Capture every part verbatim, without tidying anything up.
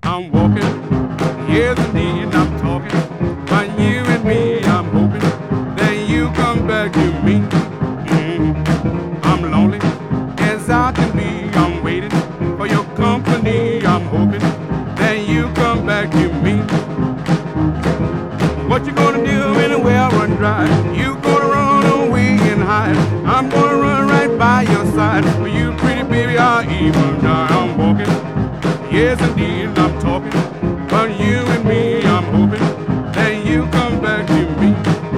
I'm walking. Yes, indeed, I'm talking. But you and me, I'm hoping that you come back to me. Mm. I'm lonely as I can be. I'm waiting for your company. I'm hoping that you come back to me. What you gonna do when the well run dry? You gonna run away and hide. I'm gonna run right by your side. For you, pretty baby, I'll even die. I'm walking. Yes, indeed, I'm talking. But you and me, I'm hoping that you come back to me.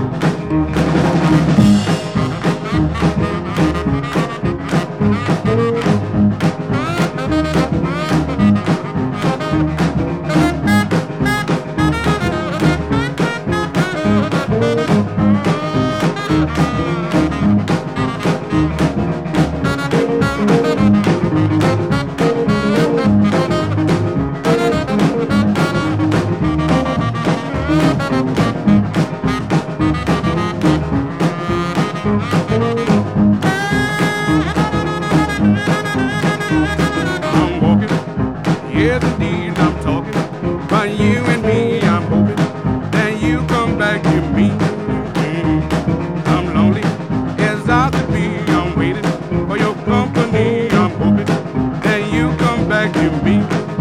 I'm walking, yes indeed I'm talking. But you and me, I'm hoping that you come back to me. Mm. I'm lonely as I could be. I'm waiting for your company. I'm hoping that you come back to me.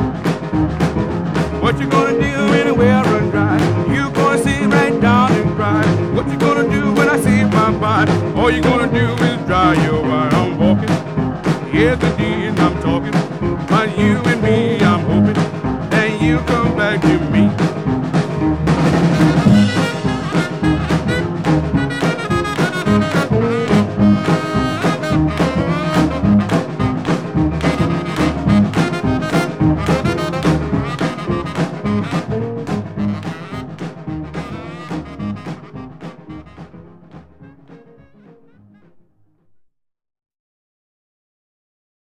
What you gonna do when the well run dry? You gonna sit right down and cry. What you gonna do when I say bye-bye? All you gonna do is dry your eye. I'm walking, yes indeed I'm talking. But you and me, I'm hoping that you come back to me.